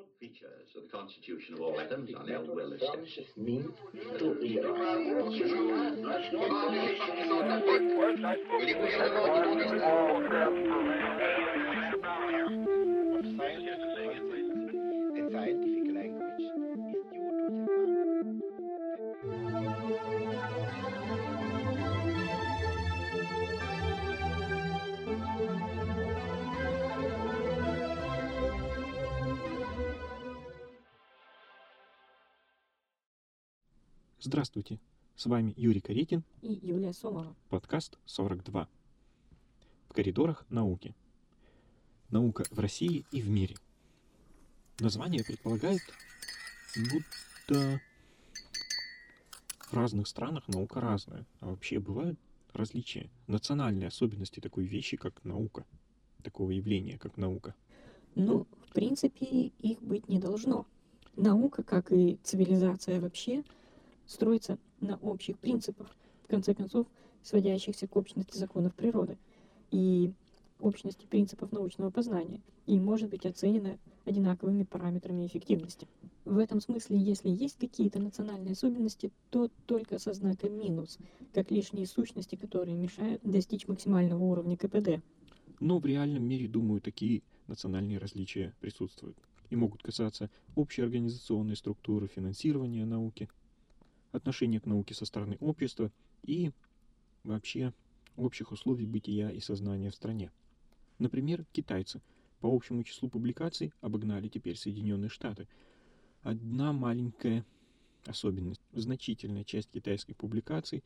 Features of the constitution of all atoms are now well established. The scientific language is due to the Здравствуйте, с вами Юрий Каретин и Юлия Сомова. Подкаст 42. В коридорах науки. Наука в России и в мире. Название предполагает, будто в разных странах наука разная, а вообще бывают различия, национальные особенности такой вещи, как наука, такого явления, как наука. Ну, в принципе, их быть не должно. Наука, как и цивилизация вообще, строится на общих принципах, в конце концов, сводящихся к общности законов природы и общности принципов научного познания, и может быть оценена одинаковыми параметрами эффективности. В этом смысле, если есть какие-то национальные особенности, то только со знаком минус, как лишние сущности, которые мешают достичь максимального уровня КПД. Но в реальном мире, думаю, такие национальные различия присутствуют и могут касаться общей организационной структуры финансирования науки, отношения к науке со стороны общества и вообще общих условий бытия и сознания в стране. Например, китайцы по общему числу публикаций обогнали теперь Соединенные Штаты. Одна маленькая особенность. Значительная часть китайских публикаций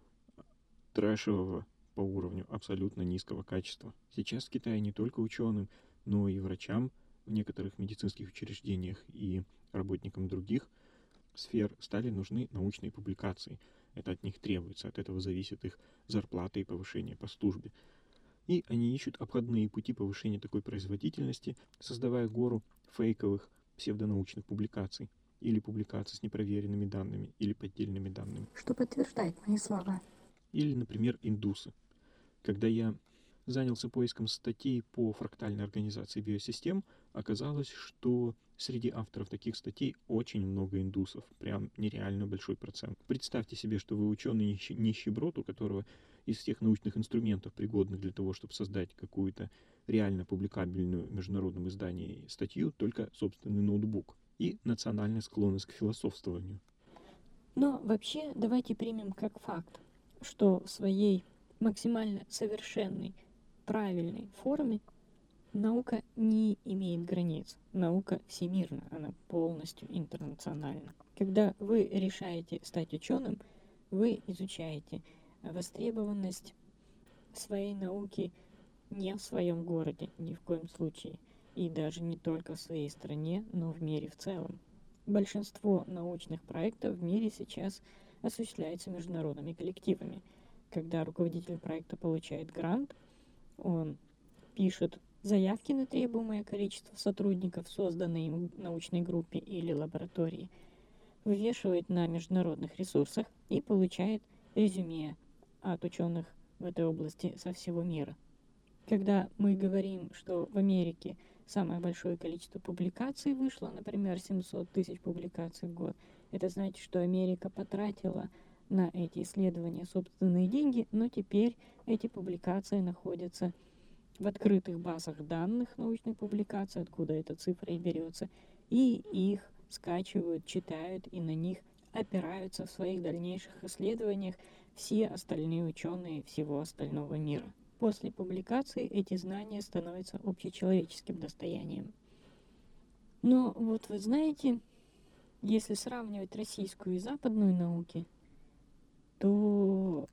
трэшевого по уровню абсолютно низкого качества. Сейчас в Китае не только ученым, но и врачам в некоторых медицинских учреждениях и работникам других сфер стали нужны научные публикации. Это от них требуется, от этого зависит их зарплата и повышение по службе. И они ищут обходные пути повышения такой производительности, создавая гору фейковых псевдонаучных публикаций или публикаций с непроверенными данными или поддельными данными. Что подтверждает мои слова. Или, например, индусы. Когда я занялся поиском статей по фрактальной организации биосистем, оказалось, что среди авторов таких статей очень много индусов, прям нереально большой процент. Представьте себе, что вы ученый нищеброд, у которого из всех научных инструментов, пригодных для того, чтобы создать какую-то реально публикабельную в международном издании статью, только собственный ноутбук и национальная склонность к философствованию. Но вообще давайте примем как факт, что в своей максимально совершенной, правильной форме наука не имеет границ. Наука всемирна, она полностью интернациональна. Когда вы решаете стать ученым, вы изучаете востребованность своей науки не в своем городе, ни в коем случае, и даже не только в своей стране, но в мире в целом. Большинство научных проектов в мире сейчас осуществляется международными коллективами. Когда руководитель проекта получает грант, он пишет заявки на требуемое количество сотрудников в созданной им научной группе или лаборатории, вывешивает на международных ресурсах и получает резюме от ученых в этой области со всего мира. Когда мы говорим, что в Америке самое большое количество публикаций вышло, например, 700 тысяч публикаций в год, это значит, что Америка потратила на эти исследования собственные деньги, но теперь эти публикации находятся в открытых базах данных научной публикации, откуда эта цифра и берется, и их скачивают, читают и на них опираются в своих дальнейших исследованиях все остальные ученые всего остального мира. После публикации эти знания становятся общечеловеческим достоянием. Но вот вы знаете, если сравнивать российскую и западную науки, то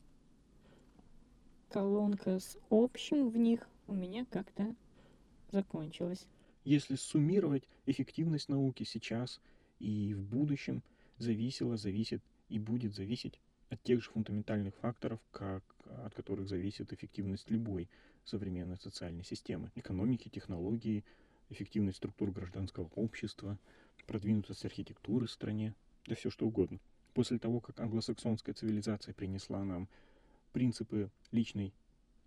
колонка с общим в них у меня как-то закончилась. Если суммировать, эффективность науки сейчас и в будущем зависит и будет зависеть от тех же фундаментальных факторов, от которых зависит эффективность любой современной социальной системы. Экономики, технологии, эффективность структур гражданского общества, продвинутость архитектуры в стране, да все что угодно. После того, как англосаксонская цивилизация принесла нам принципы личной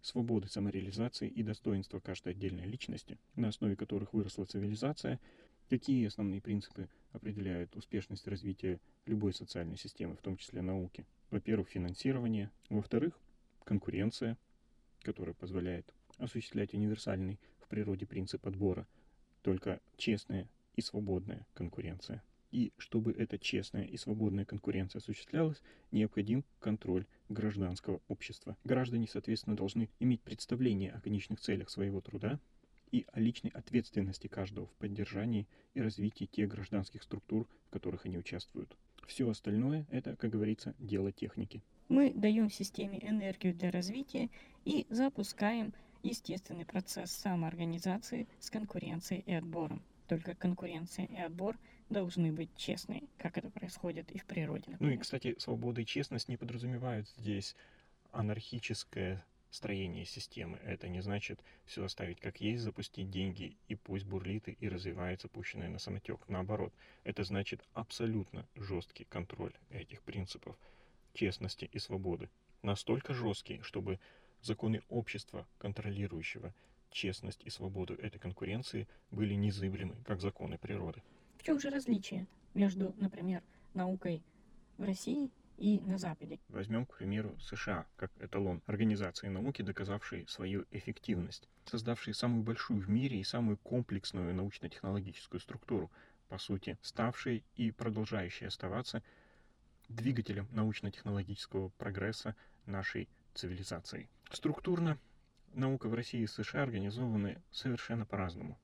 свободы самореализации и достоинства каждой отдельной личности, на основе которых выросла цивилизация, какие основные принципы определяют успешность развития любой социальной системы, в том числе науки. Во-первых, финансирование. Во-вторых, конкуренция, которая позволяет осуществлять универсальный в природе принцип отбора, только честная и свободная конкуренция. И чтобы эта честная и свободная конкуренция осуществлялась, необходим контроль гражданского общества. Граждане, соответственно, должны иметь представление о конечных целях своего труда и о личной ответственности каждого в поддержании и развитии тех гражданских структур, в которых они участвуют. Все остальное – это, как говорится, дело техники. Мы даем системе энергию для развития и запускаем естественный процесс самоорганизации с конкуренцией и отбором. Только конкуренция и отбор должны быть честные, как это происходит и в природе, например. Ну и, кстати, свобода и честность не подразумевают здесь анархическое строение системы. Это не значит все оставить как есть, запустить деньги и пусть бурлит и развивается пущенное на самотек. Наоборот, это значит абсолютно жесткий контроль этих принципов честности и свободы. Настолько жесткий, чтобы законы общества, контролирующего честность и свободу этой конкуренции, были незыблемы, как законы природы. В чем же различие между, например, наукой в России и на Западе? Возьмем, к примеру, США как эталон организации науки, доказавшей свою эффективность, создавшей самую большую в мире и самую комплексную научно-технологическую структуру, по сути, ставшей и продолжающей оставаться двигателем научно-технологического прогресса нашей цивилизации. Структурно наука в России и США организованы совершенно по-разному.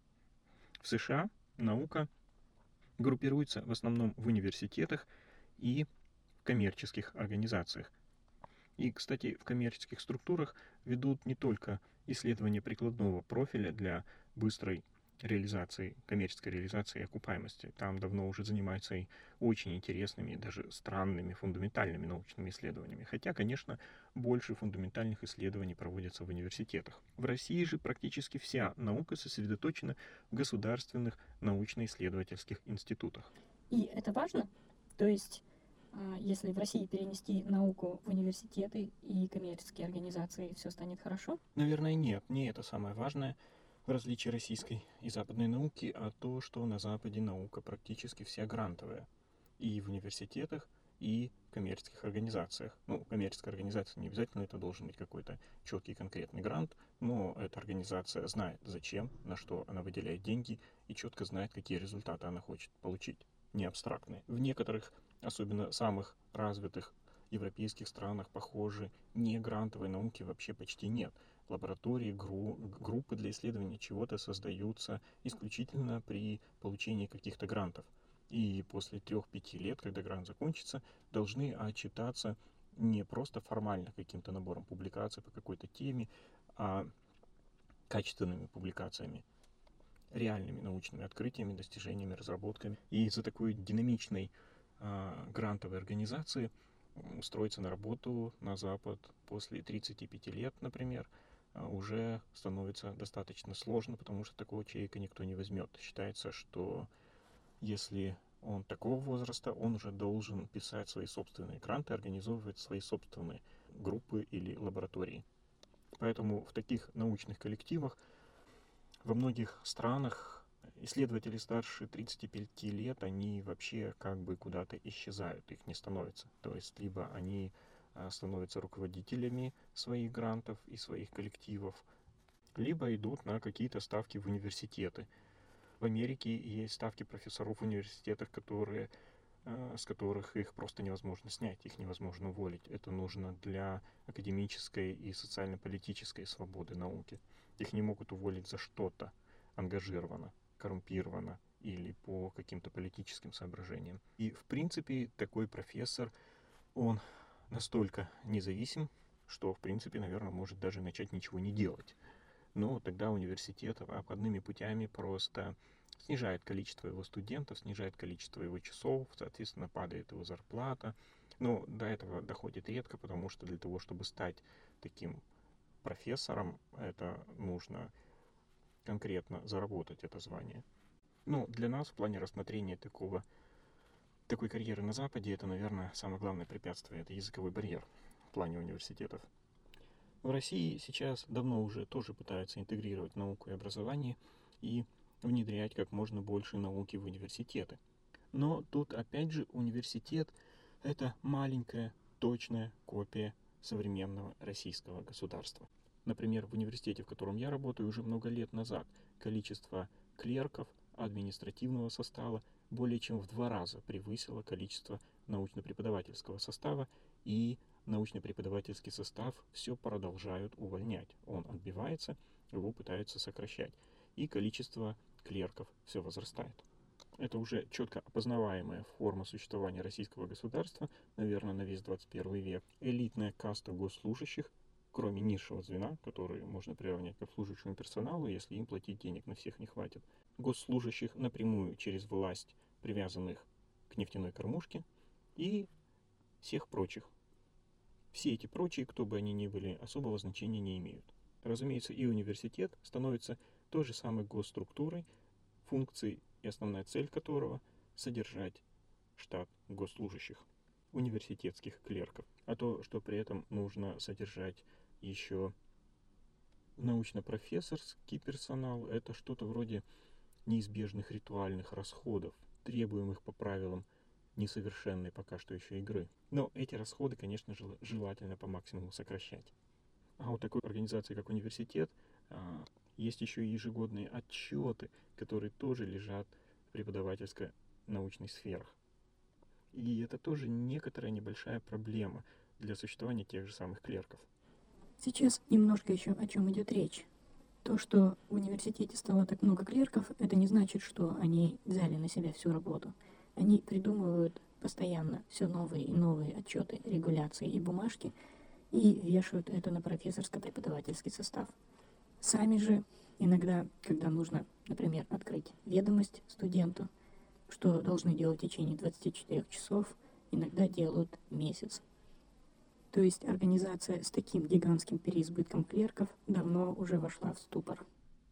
В США наука группируется в основном в университетах и в коммерческих организациях. И, кстати, в коммерческих структурах ведут не только исследования прикладного профиля для быстрой реализации, коммерческой реализации и окупаемости. Там давно уже занимаются и очень интересными, даже странными, фундаментальными научными исследованиями. Хотя, конечно, больше фундаментальных исследований проводятся в университетах. В России же практически вся наука сосредоточена в государственных научно-исследовательских институтах. И это важно? То есть, если в России перенести науку в университеты и коммерческие организации, все станет хорошо? Наверное, нет. Не это самое важное в различии российской и западной науки, а то, что на Западе наука практически вся грантовая. И в университетах, и в коммерческих организациях. Ну, коммерческая организация не обязательно это должен быть какой-то четкий конкретный грант, но эта организация знает, зачем, на что она выделяет деньги и четко знает, какие результаты она хочет получить, не абстрактные. В некоторых, особенно самых развитых европейских странах, похоже, не грантовой науки вообще почти нет. Лаборатории, группы для исследования чего-то создаются исключительно при получении каких-то грантов. И после 3-5 лет, когда грант закончится, должны отчитаться не просто формально каким-то набором публикаций по какой-то теме, а качественными публикациями, реальными научными открытиями, достижениями, разработками. И из-за такой динамичной грантовой организации устроиться на работу на Запад после 35 лет, например, уже становится достаточно сложно, потому что такого человека никто не возьмет. Считается, что если он такого возраста, он уже должен писать свои собственные гранты, организовывать свои собственные группы или лаборатории. Поэтому в таких научных коллективах во многих странах исследователи старше 35 лет, они вообще как бы куда-то исчезают, их не становится. То есть либо они становятся руководителями своих грантов и своих коллективов, либо идут на какие-то ставки в университеты. В Америке есть ставки профессоров в университетах, с которых их просто невозможно снять, их невозможно уволить. Это нужно для академической и социально-политической свободы науки. Их не могут уволить за что-то ангажировано, коррумпировано или по каким-то политическим соображениям. И, в принципе, такой профессор, он настолько независим, что, в принципе, наверное, может даже начать ничего не делать. Но тогда университет обходными путями просто снижает количество его студентов, снижает количество его часов, соответственно, падает его зарплата. Но до этого доходит редко, потому что для того, чтобы стать таким профессором, это нужно конкретно заработать это звание. Но для нас в плане рассмотрения такой карьеры на Западе, это, наверное, самое главное препятствие, это языковой барьер в плане университетов. В России сейчас давно уже тоже пытаются интегрировать науку и образование и внедрять как можно больше науки в университеты. Но тут опять же университет – это маленькая, точная копия современного российского государства. Например, в университете, в котором я работаю уже много лет назад, количество клерков, административного состава более чем в 2 раза превысило количество научно-преподавательского состава, и научно-преподавательский состав все продолжают увольнять. Он отбивается, его пытаются сокращать, и количество клерков все возрастает. Это уже четко опознаваемая форма существования российского государства, наверное, на весь 21 век. Элитная каста госслужащих, кроме низшего звена, которые можно приравнять к обслуживающему персоналу, если им платить денег на всех не хватит. Госслужащих напрямую через власть, привязанных к нефтяной кормушке, и всех прочих. Все эти прочие, кто бы они ни были, особого значения не имеют. Разумеется, и университет становится той же самой госструктурой, функцией и основная цель которого – содержать штат госслужащих, университетских клерков. А то, что при этом нужно содержать еще научно-профессорский персонал, это что-то вроде неизбежных ритуальных расходов, требуемых по правилам несовершенной пока что еще игры. Но эти расходы, конечно же, желательно по максимуму сокращать. А у такой организации, как университет, есть еще и ежегодные отчеты, которые тоже лежат в преподавательско-научной сферах. И это тоже некоторая небольшая проблема для существования тех же самых клерков. Сейчас немножко еще о чем идет речь. То, что в университете стало так много клерков, это не значит, что они взяли на себя всю работу. Они придумывают постоянно все новые и новые отчеты, регуляции и бумажки и вешают это на профессорско-преподавательский состав. Сами же иногда, когда нужно, например, открыть ведомость студенту, что должны делать в течение 24 часов, иногда делают месяц. То есть организация с таким гигантским переизбытком клерков давно уже вошла в ступор.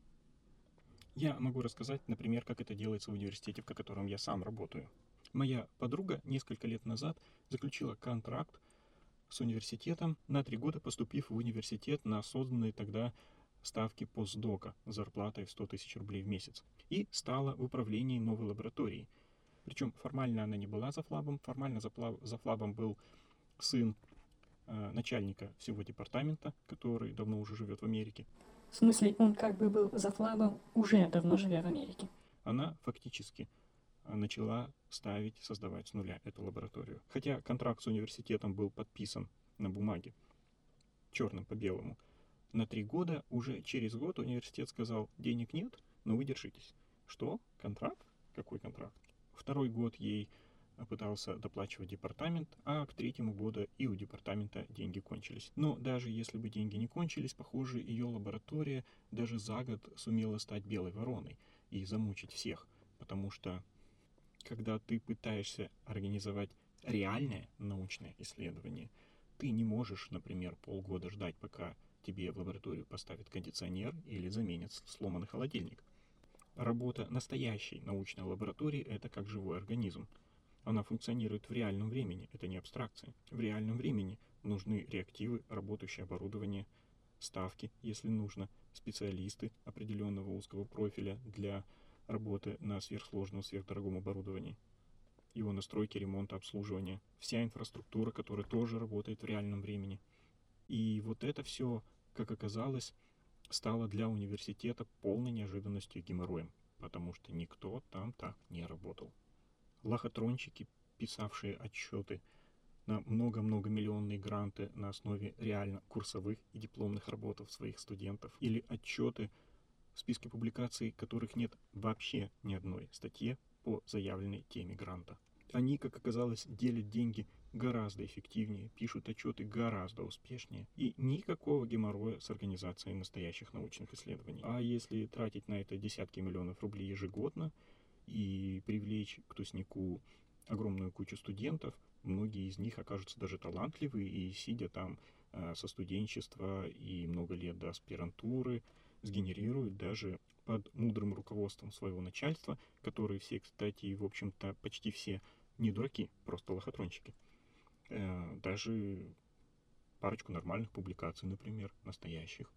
Я могу рассказать, например, как это делается в университете, в котором я сам работаю. Моя подруга несколько лет назад заключила контракт с университетом на 3 года, поступив в университет на созданные тогда ставки постдока с зарплатой в 100 тысяч рублей в месяц, и стала в управлении новой лабораторией. Причем формально она не была завфлабом, формально завфлабом был сын начальника всего департамента, который давно уже живет в Америке. В смысле, он как бы был завфлабом, уже давно живя в Америке. Она фактически начала создавать с нуля эту лабораторию. Хотя контракт с университетом был подписан на бумаге, черным по белому, на 3 года, уже через год университет сказал: денег нет, но вы держитесь. Что? Контракт? Какой контракт? 2-й год ей пытался доплачивать департамент, а к 3-му году и у департамента деньги кончились. Но даже если бы деньги не кончились, похоже, ее лаборатория даже за год сумела стать белой вороной и замучить всех, потому что когда ты пытаешься организовать реальное научное исследование, ты не можешь, например, полгода ждать, пока тебе в лабораторию поставят кондиционер или заменят сломанный холодильник. Работа настоящей научной лаборатории – это как живой организм. Она функционирует в реальном времени, это не абстракция. В реальном времени нужны реактивы, работающее оборудование, ставки, если нужно, специалисты определенного узкого профиля для работы на сверхсложном, сверхдорогом оборудовании, его настройки, ремонта, обслуживания, вся инфраструктура, которая тоже работает в реальном времени. И вот это все, как оказалось, стало для университета полной неожиданностью и геморроем, потому что никто там так не работал. Лохотронщики, писавшие отчеты на много-многомиллионные гранты на основе реально курсовых и дипломных работ своих студентов, или отчеты, в списке публикаций которых нет вообще ни одной статьи по заявленной теме гранта. Они, как оказалось, делят деньги гораздо эффективнее, пишут отчеты гораздо успешнее, и никакого геморроя с организацией настоящих научных исследований. А если тратить на это десятки миллионов рублей ежегодно и привлечь к тусняку огромную кучу студентов, многие из них окажутся даже талантливы и, сидя там со студенчества и много лет до аспирантуры, сгенерируют даже под мудрым руководством своего начальства, которые все, кстати, в общем-то, почти все не дураки, просто лохотронщики. Даже парочку нормальных публикаций, например, настоящих.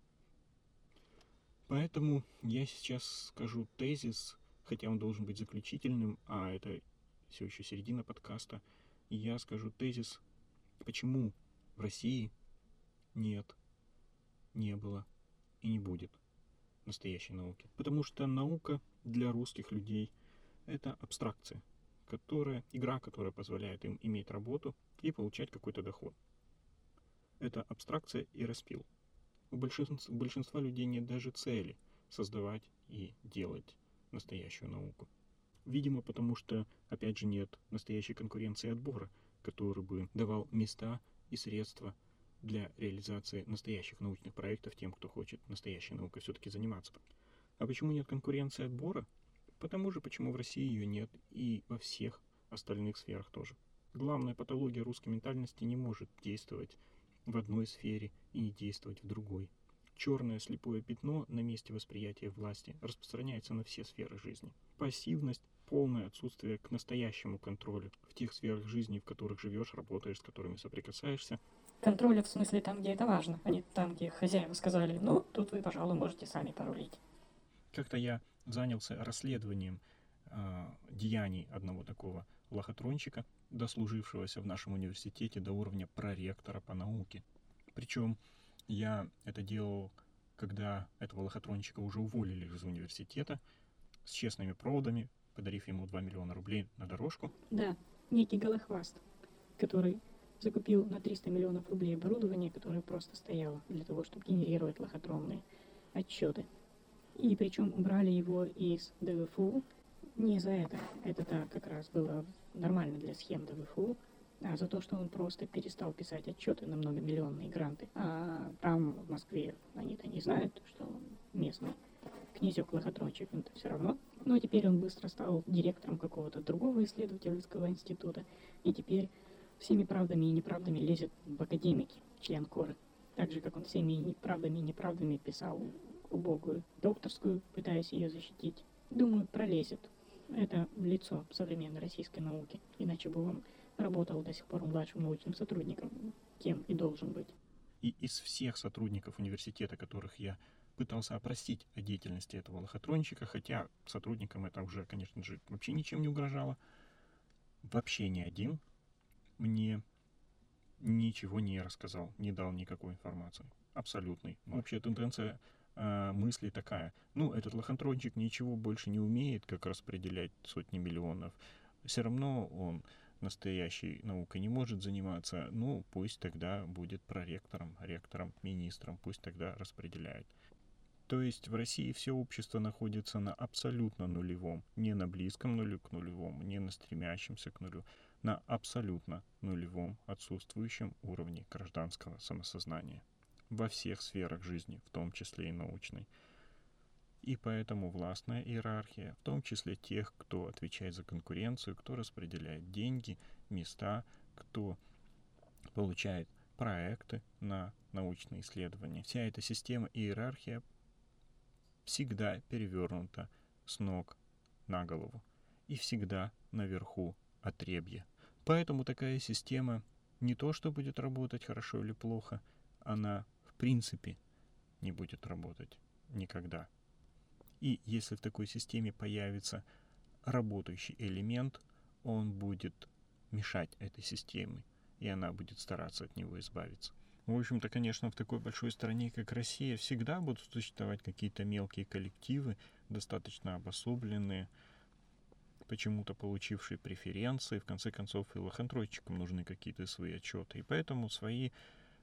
Поэтому я сейчас скажу тезис, хотя он должен быть заключительным, а это все еще середина подкаста. И я скажу тезис, почему в России нет, не было и не будет настоящей науки. Потому что наука для русских людей — это абстракция, игра, которая позволяет им иметь работу и получать какой-то доход. Это абстракция и распил. У большинства людей нет даже цели создавать и делать настоящую науку. Видимо, потому что, опять же, нет настоящей конкуренции отбора, который бы давал места и средства для реализации настоящих научных проектов тем, кто хочет настоящей наукой все-таки заниматься. А почему нет конкуренции отбора? Потому же, почему в России ее нет и во всех остальных сферах тоже. Главная патология русской ментальности не может действовать в одной сфере и не действовать в другой. Черное слепое пятно на месте восприятия власти распространяется на все сферы жизни. Пассивность, полное отсутствие к настоящему контролю в тех сферах жизни, в которых живешь, работаешь, с которыми соприкасаешься. Контроля в смысле там, где это важно, а не там, где хозяева сказали, ну, тут вы, пожалуй, можете сами порулить. Как-то я занялся расследованием деяний одного такого лохотрончика, дослужившегося в нашем университете до уровня проректора по науке. Причем я это делал, когда этого лохотрончика уже уволили из университета с честными проводами, подарив ему 2 миллиона рублей на дорожку. Да, некий голохваст, который закупил на 300 миллионов рублей оборудование, которое просто стояло для того, чтобы генерировать лохотронные отчеты. И причем убрали его из ДВФУ не за это. Это как раз было нормально для схем ДВФУ, а за то, что он просто перестал писать отчеты на многомиллионные гранты. А там, в Москве, они-то не знают, что он местный князек-лохотрончик, это все равно. Но теперь он быстро стал директором какого-то другого исследовательского института, и теперь всеми правдами и неправдами лезет в академики, член Коры. Так же, как он всеми правдами и неправдами писал убогую докторскую, пытаясь ее защитить. Думаю, пролезет. Это лицо современной российской науки. Иначе бы он работал до сих пор младшим научным сотрудником, кем и должен быть. И из всех сотрудников университета, которых я пытался опросить о деятельности этого лохотрончика, хотя сотрудникам это уже, конечно же, вообще ничем не угрожало, вообще ни один мне ничего не рассказал, не дал никакой информации. Абсолютной. Вообще тенденция мысли такая. Ну, этот лохотрончик ничего больше не умеет, как распределять сотни миллионов. Все равно он настоящей наукой не может заниматься. Ну, пусть тогда будет проректором, ректором, министром. Пусть тогда распределяет. То есть в России все общество находится на абсолютно нулевом, не на близком нулю к нулевому, не на стремящемся к нулю, на абсолютно нулевом отсутствующем уровне гражданского самосознания во всех сферах жизни, в том числе и научной. И поэтому властная иерархия, в том числе тех, кто отвечает за конкуренцию, кто распределяет деньги, места, кто получает проекты на научные исследования, вся эта система иерархия всегда перевернута с ног на голову и всегда наверху отребье. Поэтому такая система не то, что будет работать хорошо или плохо, она в принципе не будет работать никогда. И если в такой системе появится работающий элемент, он будет мешать этой системе, и она будет стараться от него избавиться. В общем-то, конечно, в такой большой стране, как Россия, всегда будут существовать какие-то мелкие коллективы, достаточно обособленные, почему-то получившие преференции. В конце концов, и лохотрончикам нужны какие-то свои отчеты. И поэтому свои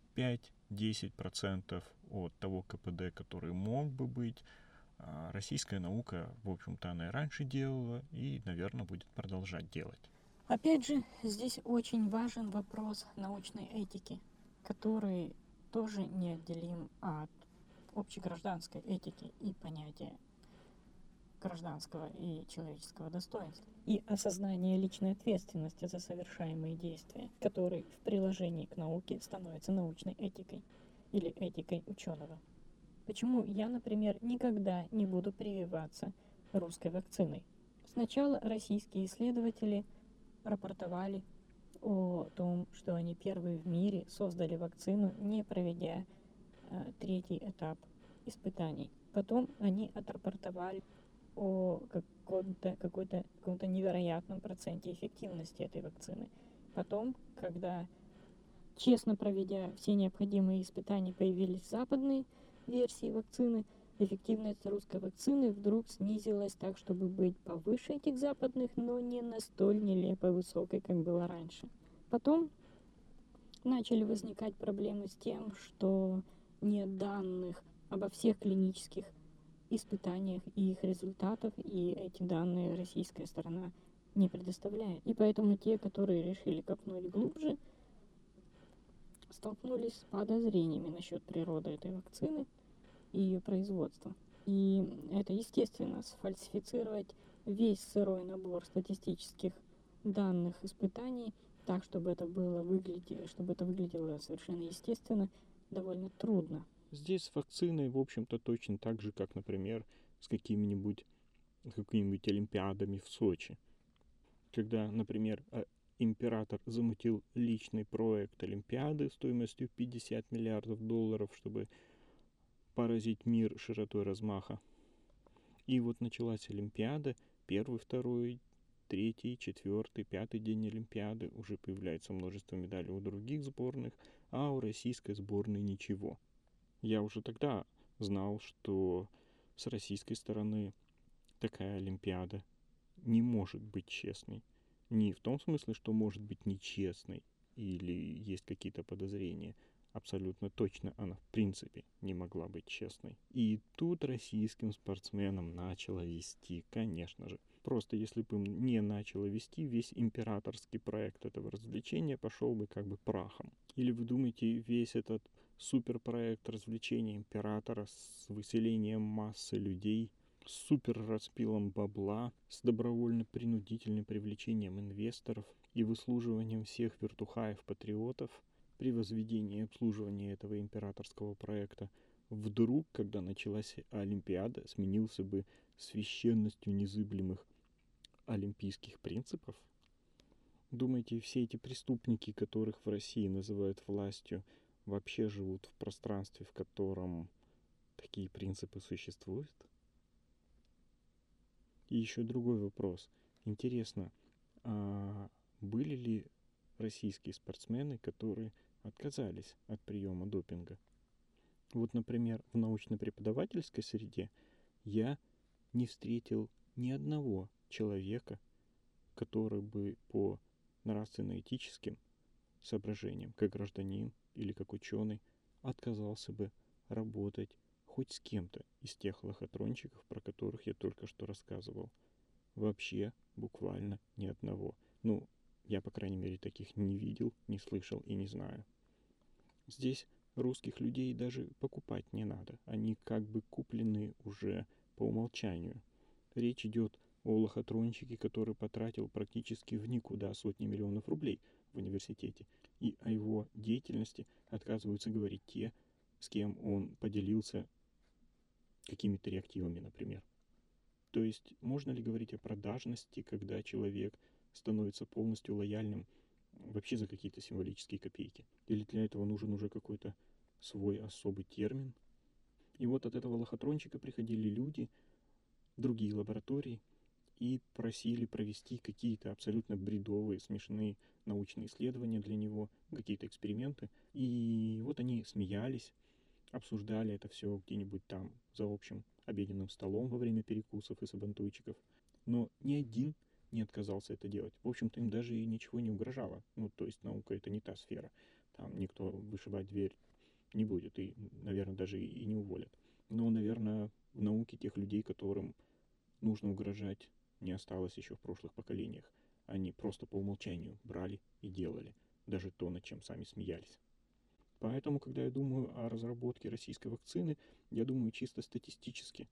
5-10% от того КПД, который мог бы быть, российская наука, в общем-то, она и раньше делала и, наверное, будет продолжать делать. Опять же, здесь очень важен вопрос научной этики, который тоже неотделим от общегражданской этики и понятия гражданского и человеческого достоинства. И осознание личной ответственности за совершаемые действия, который в приложении к науке становится научной этикой или этикой ученого. Почему я, например, никогда не буду прививаться русской вакциной? Сначала российские исследователи рапортовали о том, что они первые в мире создали вакцину, не проведя третий этап испытаний. Потом они отрапортовали о каком-то невероятном проценте эффективности этой вакцины. Потом, когда, честно проведя все необходимые испытания, появились западные версии вакцины, эффективность русской вакцины вдруг снизилась так, чтобы быть повыше этих западных, но не на столь нелепо высокой, как было раньше. Потом начали возникать проблемы с тем, что нет данных обо всех клинических испытаниях и их результатов, и эти данные российская сторона не предоставляет. И поэтому те, которые решили копнуть глубже, столкнулись с подозрениями насчет природы этой вакцины и ее производства. И это, естественно, сфальсифицировать весь сырой набор статистических данных испытаний так, чтобы это выглядело совершенно естественно, довольно трудно. Здесь с вакциной, в общем-то, точно так же, как, например, с какими-нибудь олимпиадами в Сочи. Когда, например, император замутил личный проект олимпиады стоимостью $50 миллиардов, чтобы поразить мир широтой размаха. И вот началась олимпиада, первый, второй, третий, четвертый, пятый день олимпиады, уже появляется множество медалей у других сборных, а у российской сборной ничего. Я уже тогда знал, что с российской стороны такая олимпиада не может быть честной. Не в том смысле, что может быть нечестной или есть какие-то подозрения. Абсолютно точно она в принципе не могла быть честной. И тут российским спортсменам начало вести, конечно же. Просто если бы им не начало вести, весь императорский проект этого развлечения пошел бы как бы прахом. Или вы думаете, весь этот суперпроект развлечения императора с выселением массы людей, с супер распилом бабла, с добровольно-принудительным привлечением инвесторов и выслуживанием всех вертухаев-патриотов при возведении и обслуживании этого императорского проекта, вдруг, когда началась Олимпиада, сменился бы священностью незыблемых олимпийских принципов? Думаете, все эти преступники, которых в России называют властью, вообще живут в пространстве, в котором такие принципы существуют? И еще другой вопрос. Интересно, а были ли российские спортсмены, которые отказались от приема допинга? Вот, например, в научно-преподавательской среде я не встретил ни одного человека, который бы по нравственно-этическим соображениям, как гражданин или как ученый, отказался бы работать хоть с кем-то из тех лохотрончиков, про которых я только что рассказывал. Вообще, буквально ни одного. Ну, я, по крайней мере, таких не видел, не слышал и не знаю. Здесь русских людей даже покупать не надо. Они как бы куплены уже по умолчанию. Речь идет о лохотрончике, который потратил практически в никуда сотни миллионов рублей в университете. И о его деятельности отказываются говорить те, с кем он поделился какими-то реактивами, например. То есть можно ли говорить о продажности, когда человек становится полностью лояльным вообще за какие-то символические копейки? Или для этого нужен уже какой-то свой особый термин? И вот от этого лохотрончика приходили люди, другие лаборатории, и просили провести какие-то абсолютно бредовые, смешные научные исследования для него, какие-то эксперименты. И вот они смеялись, обсуждали это все где-нибудь там за общим обеденным столом во время перекусов и сабантуйчиков. Но ни один не отказался это делать. В общем-то, им даже и ничего не угрожало. Ну, то есть наука — это не та сфера. Там никто вышибать дверь не будет и, наверное, даже и не уволят. Но, наверное, в науке тех людей, которым нужно угрожать, не осталось еще в прошлых поколениях. Они просто по умолчанию брали и делали. Даже то, над чем сами смеялись. Поэтому, когда я думаю о разработке российской вакцины, я думаю чисто статистически.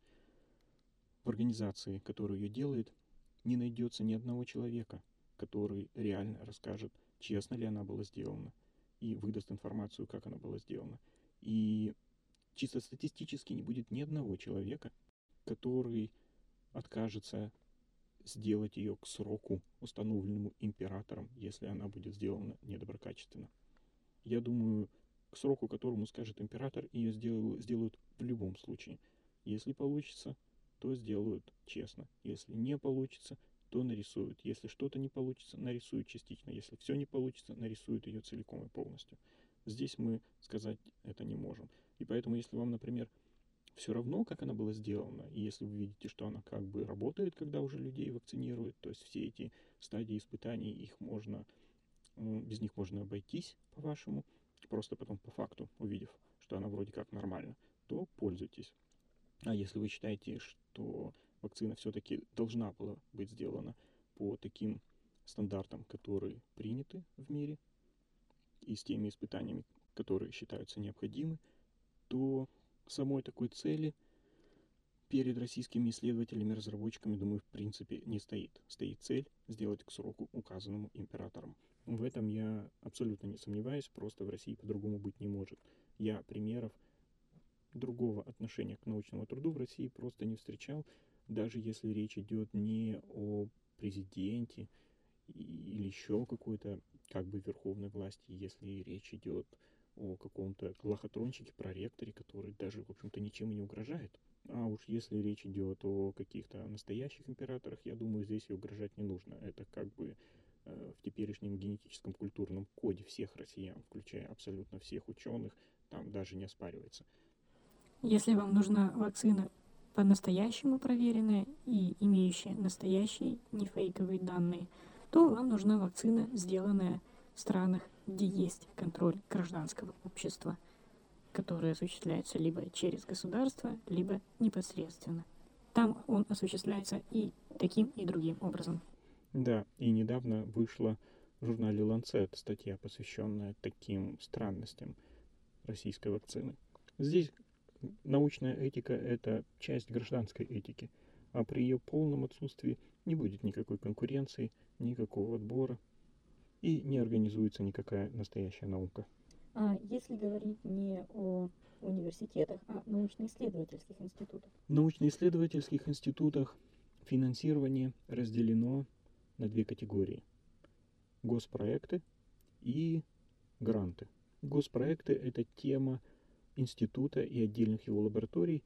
В организации, которая ее делает, не найдется ни одного человека, который реально расскажет, честно ли она была сделана, и выдаст информацию, как она была сделана. И чисто статистически не будет ни одного человека, который откажется сделать ее к сроку, установленному императором, если она будет сделана недоброкачественно. Я думаю, к сроку, которому скажет император, ее сделают в любом случае. Если получится, то сделают честно. Если не получится, то нарисуют. Если что-то не получится, нарисуют частично. Если все не получится, нарисуют ее целиком и полностью. Здесь мы сказать это не можем. И поэтому, если вам, например, все равно, как она была сделана, и если вы видите, что она как бы работает, когда уже людей вакцинируют, то есть все эти стадии испытаний, без них можно обойтись, по-вашему, просто потом по факту, увидев, что она вроде как нормальна, то пользуйтесь. А если вы считаете, что вакцина все-таки должна была быть сделана по таким стандартам, которые приняты в мире, и с теми испытаниями, которые считаются необходимы, то самой такой цели перед российскими исследователями, разработчиками, думаю, в принципе не стоит. Стоит цель сделать к сроку, указанному императором. В этом я абсолютно не сомневаюсь, просто в России по-другому быть не может. Я примеров другого отношения к научному труду в России просто не встречал, даже если речь идет не о президенте или еще какой-то как бы верховной власти, если речь идет о каком-то лохотрончике, проректоре, который даже, в общем-то, ничем и не угрожает. А уж если речь идет о каких-то настоящих императорах, я думаю, здесь и угрожать не нужно. Это как бы в теперешнем генетическом культурном коде всех россиян, включая абсолютно всех ученых, там даже не оспаривается. Если вам нужна вакцина по-настоящему проверенная и имеющая настоящие, не фейковые данные, то вам нужна вакцина, сделанная в странах, где есть контроль гражданского общества, который осуществляется либо через государство, либо непосредственно. Там он осуществляется и таким, и другим образом. Да, и недавно вышла в журнале Lancet статья, посвященная таким странностям российской вакцины. Здесь научная этика – это часть гражданской этики, а при ее полном отсутствии не будет никакой конкуренции, никакого отбора и не организуется никакая настоящая наука. А если говорить не о университетах, а научно-исследовательских институтах? В научно-исследовательских институтах финансирование разделено на две категории – госпроекты и гранты. Госпроекты – это тема института и отдельных его лабораторий,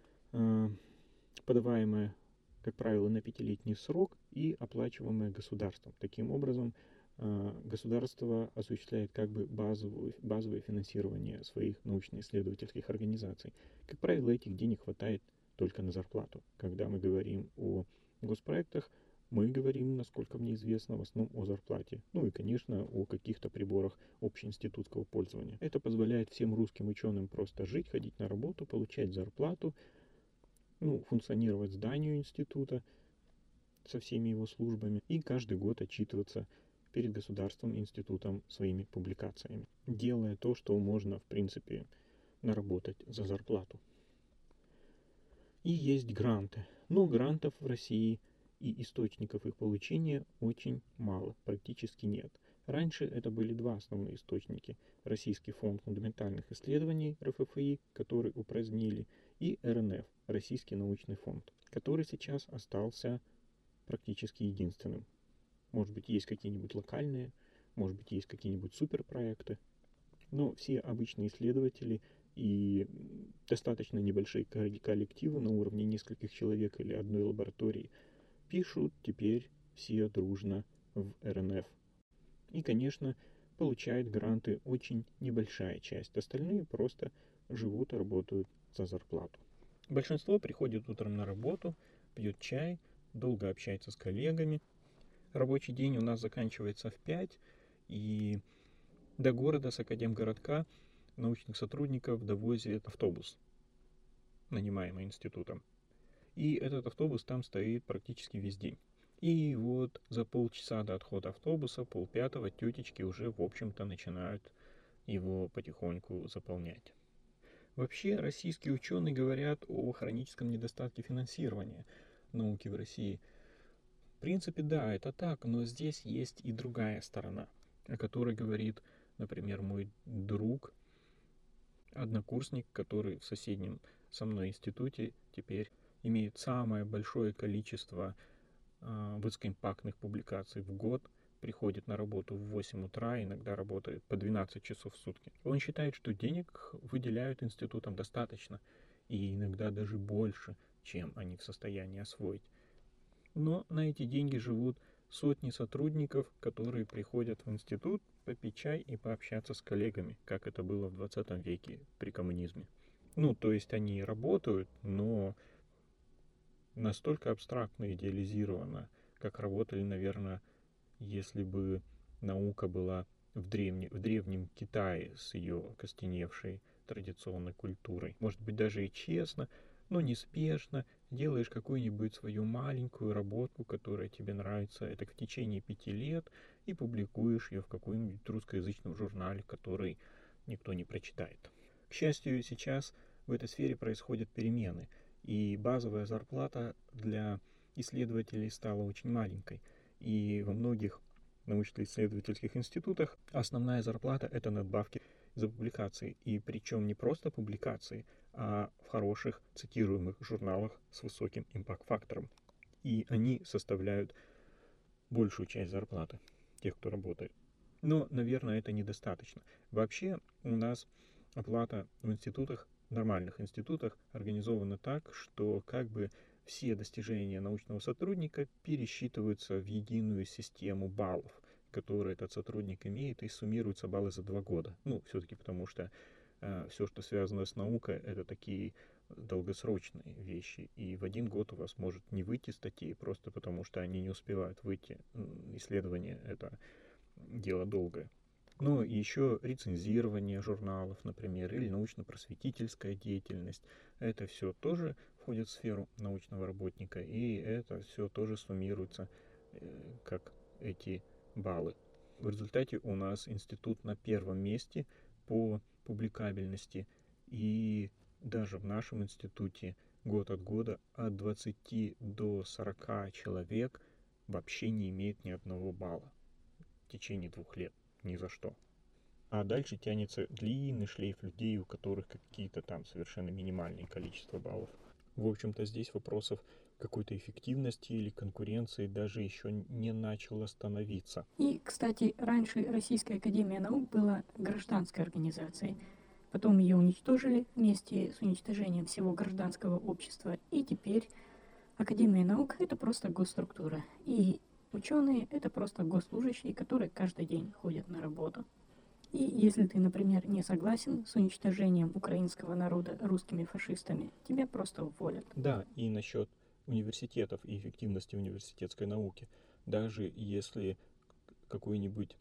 подаваемая, как правило, на 5-летний срок и оплачиваемая государством. Таким образом, государство осуществляет как бы базовое финансирование своих научно-исследовательских организаций. Как правило, этих денег хватает только на зарплату. Когда мы говорим о госпроектах, мы говорим, насколько мне известно, в основном о зарплате. Ну и, конечно, о каких-то приборах общеинститутского пользования. Это позволяет всем русским ученым просто жить, ходить на работу, получать зарплату, функционировать зданию института со всеми его службами и каждый год отчитываться перед государством и институтом своими публикациями, делая то, что можно, в принципе, наработать за зарплату. И есть гранты. Но грантов в России и источников их получения очень мало, практически нет. Раньше это были два основные источники. Российский фонд фундаментальных исследований, РФФИ, который упразднили, и РНФ, Российский научный фонд, который сейчас остался практически единственным. Может быть, есть какие-нибудь локальные, может быть, есть какие-нибудь суперпроекты, но все обычные исследователи и достаточно небольшие коллективы на уровне нескольких человек или одной лаборатории пишут теперь все дружно в РНФ. И, конечно, получает гранты очень небольшая часть. Остальные просто живут и работают за зарплату. Большинство приходит утром на работу, пьет чай, долго общается с коллегами. Рабочий день у нас заканчивается в 5, и до города с академгородка научных сотрудников довозит автобус, нанимаемый институтом. И этот автобус там стоит практически весь день. И вот за полчаса до отхода автобуса, 4:30, тетечки уже, в общем-то, начинают его потихоньку заполнять. Вообще, российские ученые говорят о хроническом недостатке финансирования науки в России. В принципе, да, это так, но здесь есть и другая сторона, о которой говорит, например, мой друг, однокурсник, который в соседнем со мной институте теперь имеет самое большое количество высокоимпактных публикаций в год, приходит на работу в 8 утра, иногда работает по 12 часов в сутки. Он считает, что денег выделяют институтам достаточно, и иногда даже больше, чем они в состоянии освоить. Но на эти деньги живут сотни сотрудников, которые приходят в институт попить чай и пообщаться с коллегами, как это было в 20 веке при коммунизме. То есть они работают, но настолько абстрактно, идеализировано, как работали, наверное, если бы наука была в древнем Китае с ее окостеневшей традиционной культурой. Может быть, даже и честно, но неспешно делаешь какую-нибудь свою маленькую работу, которая тебе нравится, это в течение 5 лет, и публикуешь ее в каком-нибудь русскоязычном журнале, который никто не прочитает. К счастью, сейчас в этой сфере происходят перемены, и базовая зарплата для исследователей стала очень маленькой. И во многих научно-исследовательских институтах основная зарплата — это надбавки за публикации. И причем не просто публикации, а в хороших цитируемых журналах с высоким импакт-фактором. И они составляют большую часть зарплаты тех, кто работает. Но, наверное, это недостаточно. Вообще у нас оплата в институтах, нормальных институтах, организована так, что как бы все достижения научного сотрудника пересчитываются в единую систему баллов, которые этот сотрудник имеет, и суммируются баллы за 2 года. Все-таки потому что все, что связано с наукой, это такие долгосрочные вещи. И в 1 год у вас может не выйти статьи, просто потому что они не успевают выйти. Исследование — это дело долгое. Но еще рецензирование журналов, например, или научно-просветительская деятельность. Это все тоже входит в сферу научного работника, и это все тоже суммируется как эти баллы. В результате у нас институт на 1 месте по публикабельности, и даже в нашем институте год от года от 20 до 40 человек вообще не имеет ни одного балла в течение 2 лет. Ни за что. А дальше тянется длинный шлейф людей, у которых какие-то там совершенно минимальные количество баллов. В общем-то, здесь вопросов какой-то эффективности или конкуренции даже еще не начало становиться. И, кстати, раньше Российская академия наук была гражданской организацией. Потом ее уничтожили вместе с уничтожением всего гражданского общества. И теперь Академия наук — это просто госструктура. И ученые — это просто госслужащие, которые каждый день ходят на работу. И если ты, например, не согласен с уничтожением украинского народа русскими фашистами, тебя просто уволят. Да, и насчет университетов и эффективности университетской науки. Даже если какой-нибудь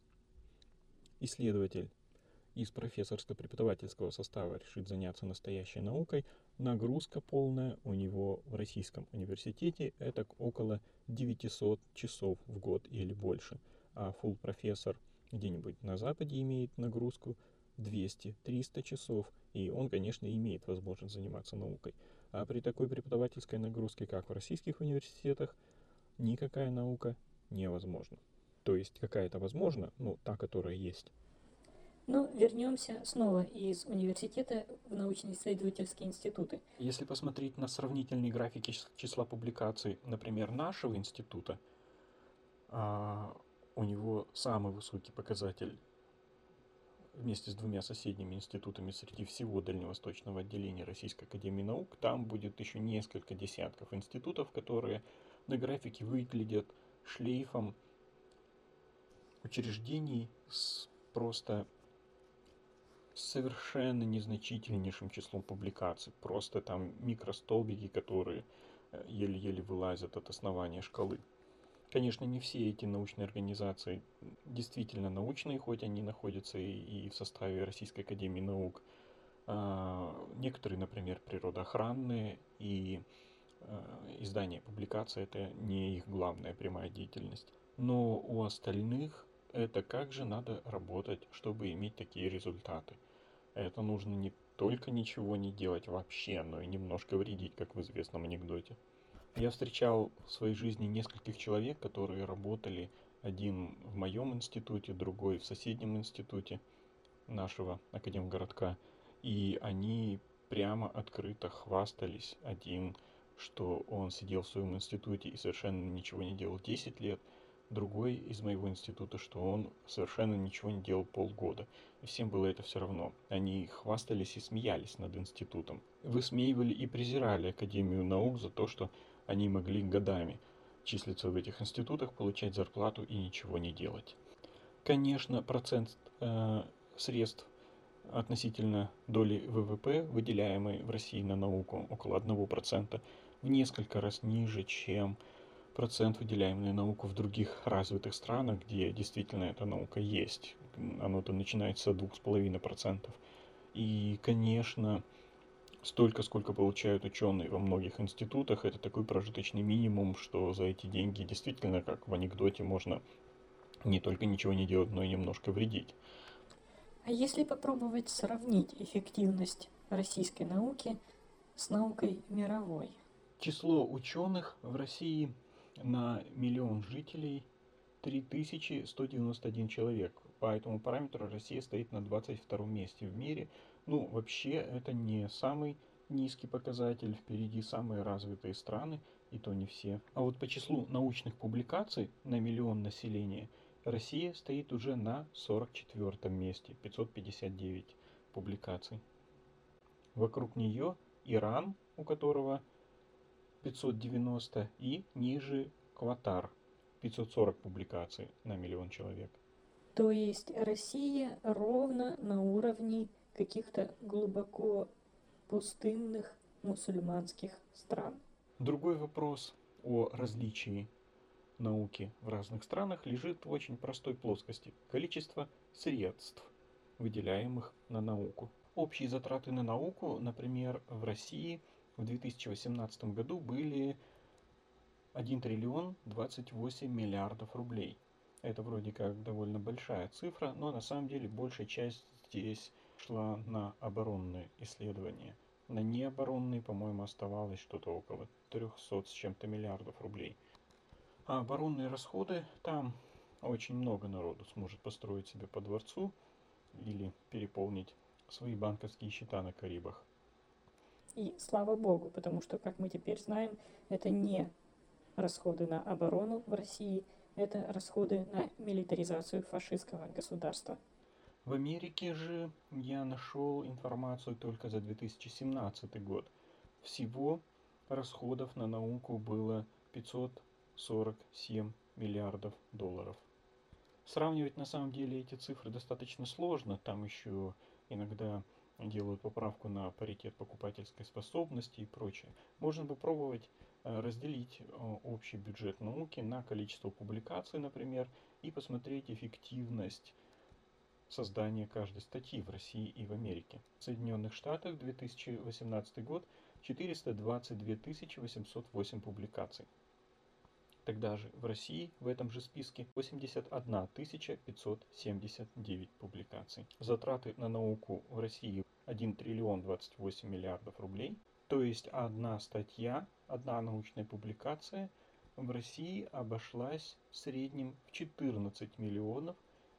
исследователь из профессорско-преподавательского состава решит заняться настоящей наукой, нагрузка полная у него в Российском университете это около 900 часов в год или больше. А фулл-профессор где-нибудь на Западе имеет нагрузку 200-300 часов, и он, конечно, имеет возможность заниматься наукой. А при такой преподавательской нагрузке, как в российских университетах, никакая наука невозможна. То есть какая-то возможна, та, которая есть. Но вернемся снова из университета в научно-исследовательские институты. Если посмотреть на сравнительные графики числа публикаций, например, нашего института, у него самый высокий показатель вместе с 2 соседними институтами среди всего дальневосточного отделения Российской академии наук. Там будет еще несколько десятков институтов, которые на графике выглядят шлейфом учреждений с просто совершенно незначительнейшим числом публикаций. Просто там микростолбики, которые еле-еле вылазят от основания шкалы. Конечно, не все эти научные организации действительно научные, хоть они находятся и в составе Российской академии наук. Некоторые, например, природоохранные, и издание публикаций — это не их главная прямая деятельность. Но у остальных это как же надо работать, чтобы иметь такие результаты. Это нужно не только ничего не делать вообще, но и немножко вредить, как в известном анекдоте. Я встречал в своей жизни нескольких человек, которые работали, один в моем институте, другой в соседнем институте нашего академгородка, и они прямо открыто хвастались, один, что он сидел в своем институте и совершенно ничего не делал 10 лет. Другой из моего института, что он совершенно ничего не делал полгода. И всем было это все равно. Они хвастались и смеялись над институтом. Высмеивали и презирали Академию наук за то, что они могли годами числиться в этих институтах, получать зарплату и ничего не делать. Конечно, процент средств относительно доли ВВП, выделяемой в России на науку, около 1%, в несколько раз ниже, чем процент, выделяемый на науку в других развитых странах, где действительно эта наука есть. Оно там начинается с 2,5%. И, конечно, столько, сколько получают ученые во многих институтах, это такой прожиточный минимум, что за эти деньги действительно, как в анекдоте, можно не только ничего не делать, но и немножко вредить. А если попробовать сравнить эффективность российской науки с наукой мировой? Число ученых в России на миллион жителей 3191 человек. По этому параметру Россия стоит на 22 месте в мире. Ну, вообще, это не самый низкий показатель. Впереди самые развитые страны, и то не все. А вот по числу научных публикаций на миллион населения Россия стоит уже на 44 месте, 559 публикаций. Вокруг нее Иран, у которого 590, и ниже Кватар, 540 публикаций на миллион человек. То есть Россия ровно на уровне каких-то глубоко пустынных мусульманских стран. Другой вопрос о различии науки в разных странах лежит в очень простой плоскости. Количество средств, выделяемых на науку. Общие затраты на науку, например, в России в 2018 году были 1 триллион 28 миллиардов рублей. Это вроде как довольно большая цифра, но на самом деле большая часть здесь шла на оборонные исследования. На необоронные, по-моему, оставалось что-то около 300 с чем-то миллиардов рублей. А оборонные расходы, там очень много народу сможет построить себе по дворцу или переполнить свои банковские счета на Карибах. И слава богу, потому что, как мы теперь знаем, это не расходы на оборону в России, это расходы на милитаризацию фашистского государства. В Америке же я нашел информацию только за 2017 год. Всего расходов на науку было 547 миллиардов долларов. Сравнивать на самом деле эти цифры достаточно сложно. Там еще иногда делают поправку на паритет покупательской способности и прочее. Можно попробовать разделить общий бюджет науки на количество публикаций, например, и посмотреть эффективность создания каждой статьи в России и в Америке. В Соединенных Штатах 2018 год 422 808 публикаций. Тогда же в России в этом же списке 81 579 публикаций. Затраты на науку в России 1 триллион 28 миллиардов рублей. То есть одна статья, одна научная публикация в России обошлась в среднем в 14 миллионов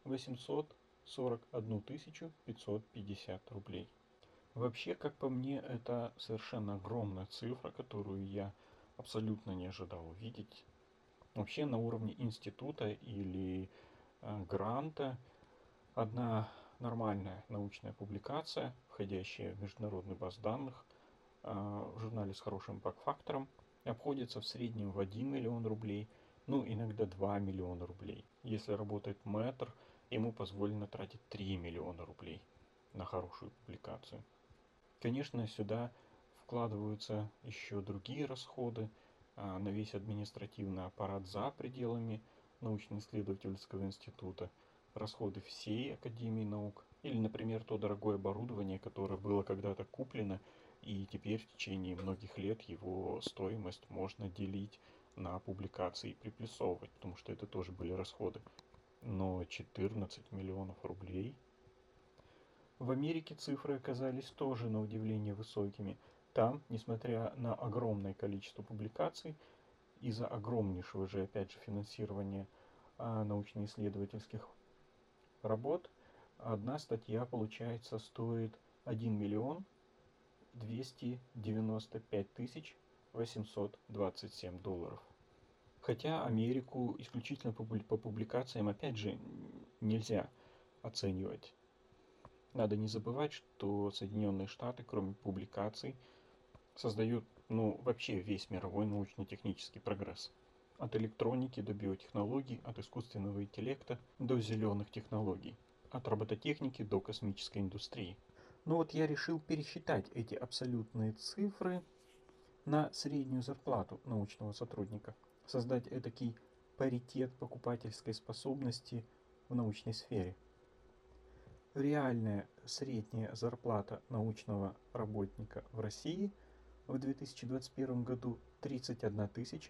841 550 рублей. Вообще, как по мне, это совершенно огромная цифра, которую я абсолютно не ожидал увидеть. Вообще на уровне института или гранта одна нормальная научная публикация, входящая в международную базу данных, в журнале с хорошим бак-фактором, обходится в среднем в 1 миллион рублей, ну иногда 2 миллиона рублей. Если работает мэтр, ему позволено тратить 3 миллиона рублей на хорошую публикацию. Конечно, сюда вкладываются еще другие расходы, на весь административный аппарат за пределами научно-исследовательского института, расходы всей Академии наук, или, например, то дорогое оборудование, которое было когда-то куплено, и теперь в течение многих лет его стоимость можно делить на публикации и приплюсовывать, потому что это тоже были расходы. Но 14 миллионов рублей. В Америке цифры оказались тоже на удивление высокими. Там, несмотря на огромное количество публикаций, из-за огромнейшего же, опять же, финансирования научно-исследовательских работ, одна статья, получается, стоит 1 миллион 295 тысяч 827 долларов. Хотя Америку исключительно по публикациям, опять же, нельзя оценивать. Надо не забывать, что Соединенные Штаты, кроме публикаций, создают, вообще весь мировой научно-технический прогресс. От электроники до биотехнологий, от искусственного интеллекта до зеленых технологий, от робототехники до космической индустрии. Я решил пересчитать эти абсолютные цифры на среднюю зарплату научного сотрудника, создать этакий паритет покупательской способности в научной сфере. Реальная средняя зарплата научного работника в России в 2021 году 31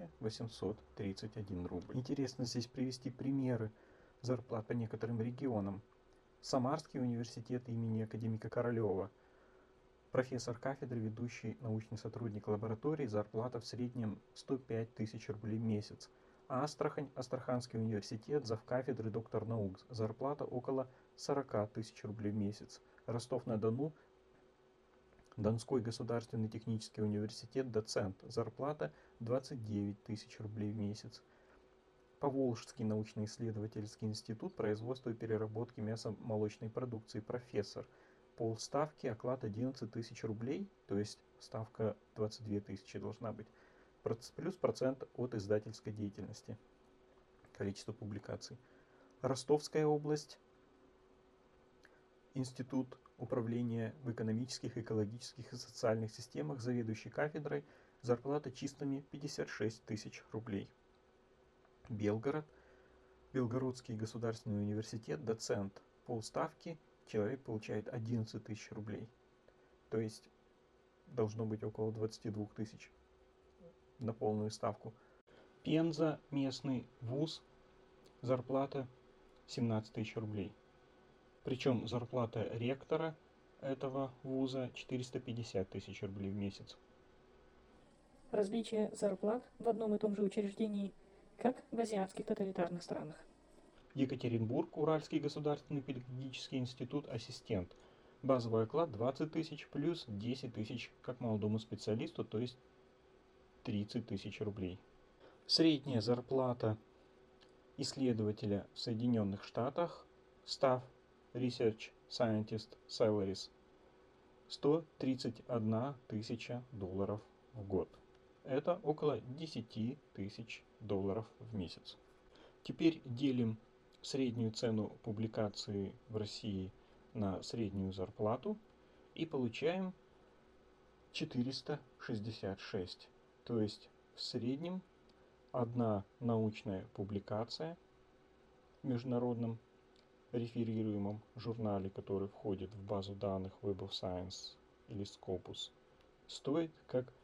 831 рубль. Интересно здесь привести примеры зарплат по некоторым регионам. Самарский университет имени академика Королева. Профессор кафедры, ведущий научный сотрудник лаборатории, зарплата в среднем 105 тысяч рублей в месяц. Астрахань, Астраханский университет, завкафедры, доктор наук, зарплата около 40 тысяч рублей в месяц. Ростов-на-Дону, Донской государственный технический университет, доцент, зарплата 29 тысяч рублей в месяц. Поволжский научно-исследовательский институт производства и переработки мясомолочной продукции, профессор. Полставки, оклад 11 тысяч рублей, то есть ставка 22 тысячи должна быть, плюс процент от издательской деятельности, количество публикаций. Ростовская область, Институт управления в экономических, экологических и социальных системах, заведующий кафедрой, зарплата чистыми 56 тысяч рублей. Белгород, Белгородский государственный университет, доцент, полставки, человек получает 11 тысяч рублей. То есть должно быть около 22 тысяч на полную ставку. Пенза, местный вуз, зарплата 17 тысяч рублей. Причем зарплата ректора этого вуза 450 тысяч рублей в месяц. Различие зарплат в одном и том же учреждении, как в азиатских тоталитарных странах. Екатеринбург, Уральский государственный педагогический институт, ассистент. Базовый оклад 20 тысяч плюс 10 тысяч как молодому специалисту, то есть 30 тысяч рублей. Средняя зарплата исследователя в Соединенных Штатах, Staff Research Scientist Salaries, 131 тысяча долларов в год. Это около 10 тысяч долларов в месяц. Теперь делим среднюю цену публикации в России на среднюю зарплату и получаем 466. То есть в среднем одна научная публикация в международном реферируемом журнале, который входит в базу данных Web of Science или Scopus, стоит как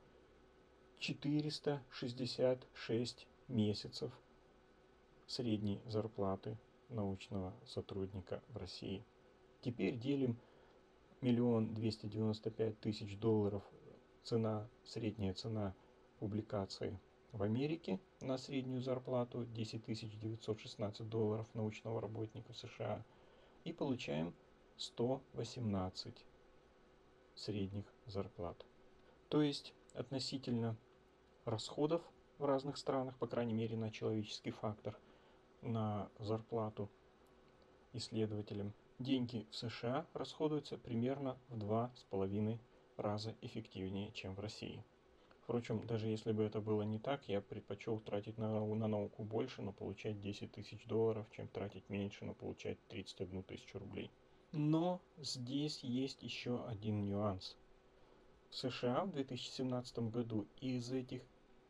466 месяцев средней зарплаты научного сотрудника в России. Теперь делим 1 295 000 долларов средняя цена публикации в Америке на среднюю зарплату 10 916 долларов научного работника в США и получаем 118 средних зарплат. То есть относительно расходов в разных странах, по крайней мере на человеческий фактор, на зарплату исследователям, деньги в США расходуются примерно в 2,5 раза эффективнее, чем в России. Впрочем, даже если бы это было не так, я предпочел тратить на науку больше, но получать 10 тысяч долларов, чем тратить меньше, но получать 31 тысячу рублей. Но здесь есть еще один нюанс. В США в 2017 году из этих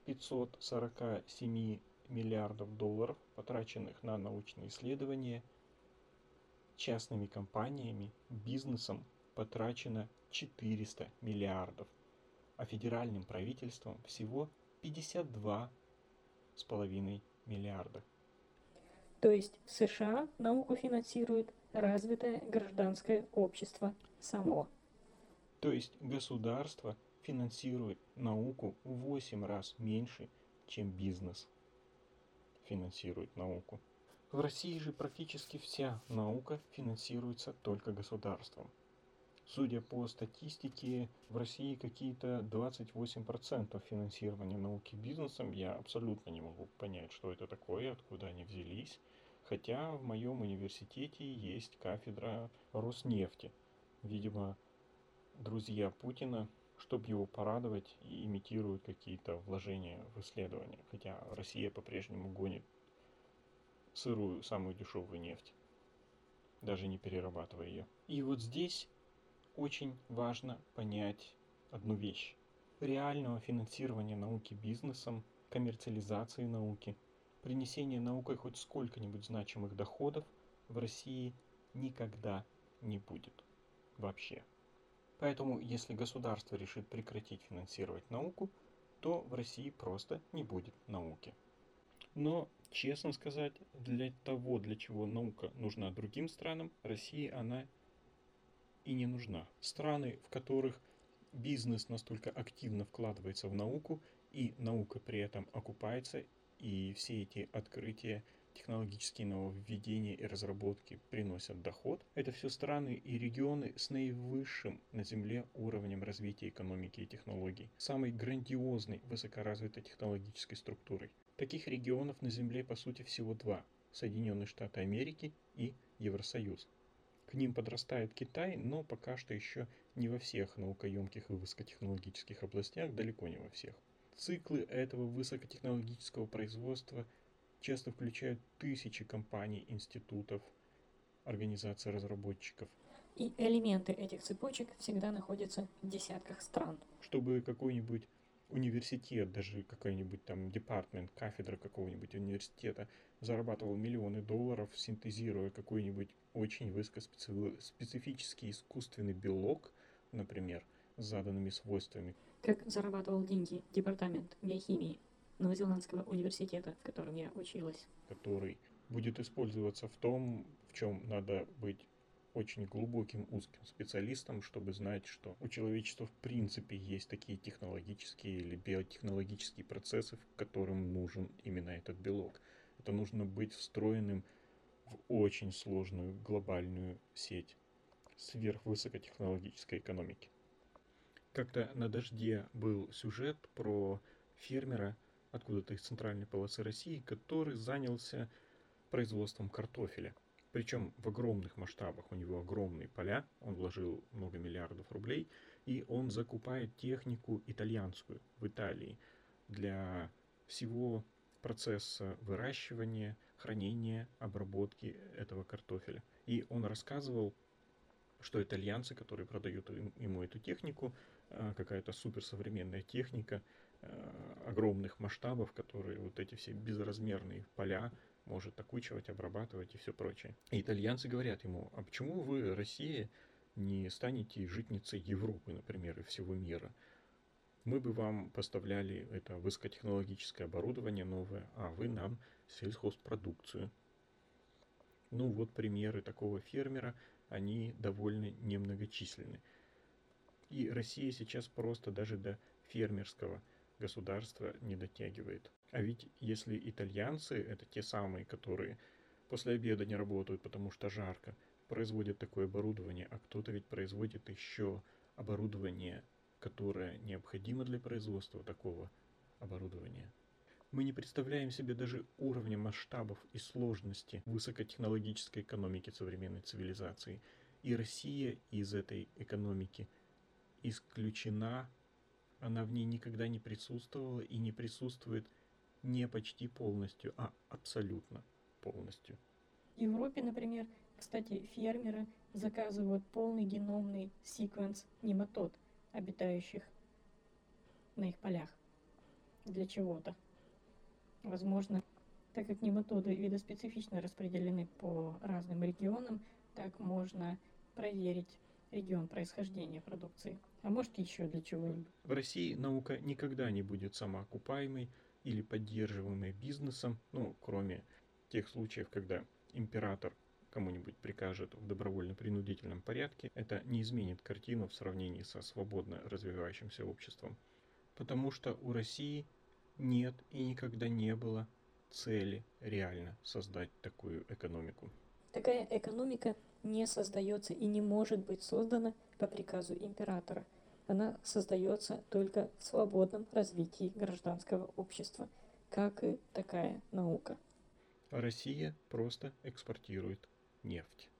547 миллиардов долларов, потраченных на научные исследования, частными компаниями, бизнесом потрачено 400 миллиардов, а федеральным правительством всего 52,5 миллиарда. То есть в США науку финансирует развитое гражданское общество само. То есть государство финансирует науку в 8 раз меньше, чем бизнес финансирует науку. В России же практически вся наука финансируется только государством. Судя по статистике, в России какие-то 28% финансирования науки бизнесом. Я абсолютно не могу понять, что это такое, откуда они взялись. Хотя в моем университете есть кафедра Роснефти. Видимо, друзья Путина, чтобы его порадовать, и имитируют какие-то вложения в исследования. Хотя Россия по-прежнему гонит сырую, самую дешевую нефть, даже не перерабатывая ее. И вот здесь очень важно понять одну вещь. Реального финансирования науки бизнесом, коммерциализации науки, принесения наукой хоть сколько-нибудь значимых доходов в России никогда не будет. Вообще. Поэтому, если государство решит прекратить финансировать науку, то в России просто не будет науки. Но, честно сказать, для того, для чего наука нужна другим странам, России она и не нужна. Страны, в которых бизнес настолько активно вкладывается в науку, и наука при этом окупается, и все эти открытия, технологические нововведения и разработки приносят доход, это все страны и регионы с наивысшим на Земле уровнем развития экономики и технологий, самой грандиозной высокоразвитой технологической структурой. Таких регионов на Земле по сути всего два – Соединенные Штаты Америки и Евросоюз. К ним подрастает Китай, но пока что еще не во всех наукоемких и высокотехнологических областях, далеко не во всех. Циклы этого высокотехнологического производства часто включают тысячи компаний, институтов, организаций разработчиков. И элементы этих цепочек всегда находятся в десятках стран. Чтобы какой-нибудь университет, даже какой-нибудь там департмент, кафедра какого-нибудь университета зарабатывал миллионы долларов, синтезируя какой-нибудь очень высокоспецифический искусственный белок, например, с заданными свойствами. Как зарабатывал деньги департамент биохимии Новозеландского университета, в котором я училась. Который будет использоваться в том, в чем надо быть очень глубоким узким специалистом, чтобы знать, что у человечества в принципе есть такие технологические или биотехнологические процессы, в которым нужен именно этот белок. Это нужно быть встроенным в очень сложную глобальную сеть сверхвысокотехнологической экономики. Как-то на «Дожде» был сюжет про фермера откуда-то из центральной полосы России, который занялся производством картофеля. Причем в огромных масштабах. У него огромные поля, он вложил много миллиардов рублей, и он закупает технику итальянскую в Италии для всего процесса выращивания, хранения, обработки этого картофеля. И он рассказывал, что итальянцы, которые продают ему эту технику, какая-то суперсовременная техника огромных масштабов, которые вот эти все безразмерные поля может окучивать, обрабатывать и все прочее. И итальянцы говорят ему: а почему вы, Россия, не станете житницей Европы, например, и всего мира? Мы бы вам поставляли это высокотехнологическое оборудование новое, а вы нам сельхозпродукцию. Ну вот примеры такого фермера, они довольно немногочисленны. И Россия сейчас просто даже до фермерского государства не дотягивает. А ведь если итальянцы, это те самые, которые после обеда не работают, потому что жарко, производят такое оборудование, а кто-то ведь производит еще оборудование, которое необходимо для производства такого оборудования. Мы не представляем себе даже уровня масштабов и сложности высокотехнологической экономики современной цивилизации. И Россия из этой экономики исключена, она в ней никогда не присутствовала и не присутствует не почти полностью, а абсолютно полностью. В Европе, например, кстати, фермеры заказывают полный геномный секвенс нематод, обитающих на их полях, для чего-то. Возможно, так как нематоды видоспецифично распределены по разным регионам, так можно проверить регион происхождения продукции. А может еще для чего-нибудь. В России наука никогда не будет самоокупаемой или поддерживаемой бизнесом, ну, кроме тех случаев, когда император кому-нибудь прикажет в добровольно-принудительном порядке. Это не изменит картину в сравнении со свободно развивающимся обществом. Потому что у России нет и никогда не было цели реально создать такую экономику. Такая экономика не создается и не может быть создана по приказу императора. Она создается только в свободном развитии гражданского общества, как и такая наука. Россия просто экспортирует нефть.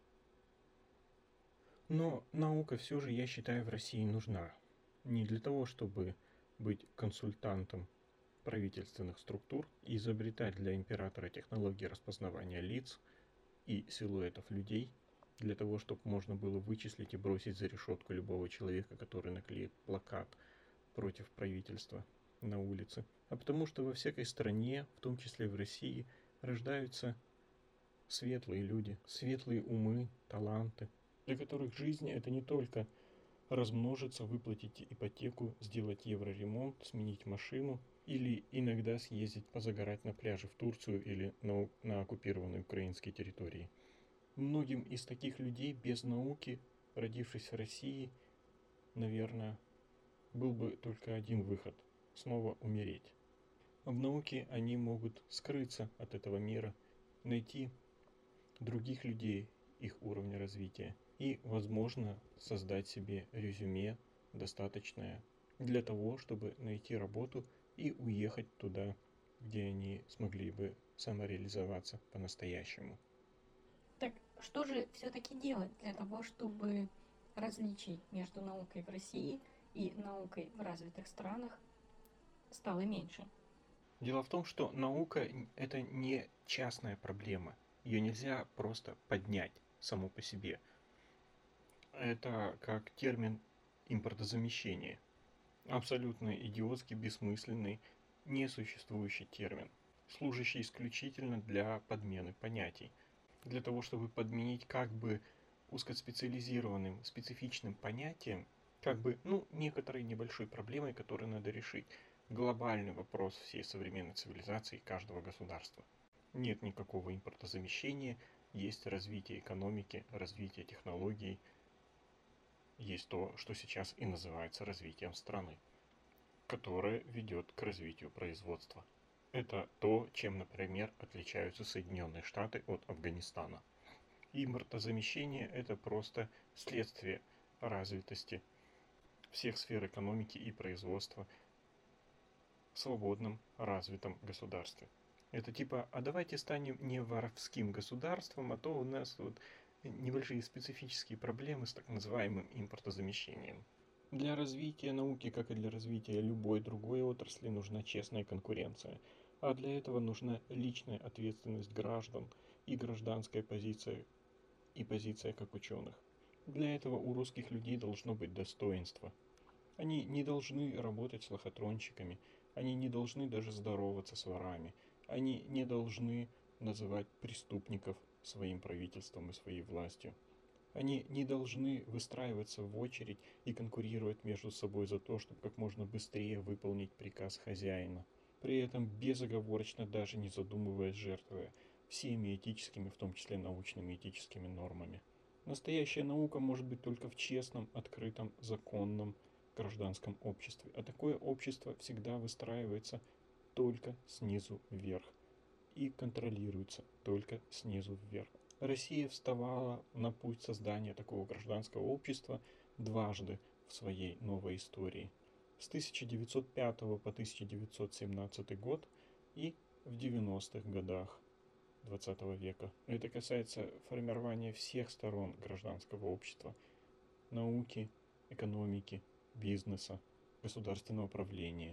Но наука все же, я считаю, в России нужна. Не для того, чтобы быть консультантом правительственных структур и изобретать для императора технологии распознавания лиц и силуэтов людей, для того, чтобы можно было вычислить и бросить за решетку любого человека, который наклеит плакат против правительства на улице, а потому что во всякой стране, в том числе в России, рождаются светлые люди, светлые умы, таланты, для которых жизнь это не только размножиться, выплатить ипотеку, сделать евроремонт, сменить машину или иногда съездить позагорать на пляже в Турцию или на оккупированной украинской территории. Многим из таких людей без науки, родившись в России, наверное, был бы только один выход – снова умереть. В науке они могут скрыться от этого мира, найти других людей их уровня развития и, возможно, создать себе резюме достаточное для того, чтобы найти работу и уехать туда, где они смогли бы самореализоваться по-настоящему. Так что же все-таки делать для того, чтобы различий между наукой в России и наукой в развитых странах стало меньше? Дело в том, что наука – это не частная проблема. Ее нельзя просто поднять само по себе. Это как термин импортозамещение. Абсолютно идиотский, бессмысленный, несуществующий термин, служащий исключительно для подмены понятий. Для того, чтобы подменить как бы узкоспециализированным, специфичным понятием, как бы, некоторой небольшой проблемой, которую надо решить. Глобальный вопрос всей современной цивилизации и каждого государства. Нет никакого импортозамещения, есть развитие экономики, развитие технологий, есть то, что сейчас и называется развитием страны, которое ведет к развитию производства. Это то, чем, например, отличаются Соединенные Штаты от Афганистана. Импортозамещение – это просто следствие развитости всех сфер экономики и производства в свободном, развитом государстве. Это типа, а давайте станем не воровским государством, а то у нас небольшие специфические проблемы с так называемым импортозамещением. Для развития науки, как и для развития любой другой отрасли, нужна честная конкуренция. А для этого нужна личная ответственность граждан и гражданская позиция, и позиция как ученых. Для этого у русских людей должно быть достоинство. Они не должны работать с лохотронщиками, они не должны даже здороваться с ворами, они не должны называть преступников своим правительством и своей властью. Они не должны выстраиваться в очередь и конкурировать между собой за то, чтобы как можно быстрее выполнить приказ хозяина. При этом безоговорочно, даже не задумываясь, жертвуя всеми этическими, в том числе научными этическими нормами. Настоящая наука может быть только в честном, открытом, законном гражданском обществе. А такое общество всегда выстраивается только снизу вверх и контролируется только снизу вверх. Россия вставала на путь создания такого гражданского общества дважды в своей новой истории. С 1905 по 1917 год и в 90-х годах 20 века. Это касается формирования всех сторон гражданского общества: науки, экономики, бизнеса, государственного управления.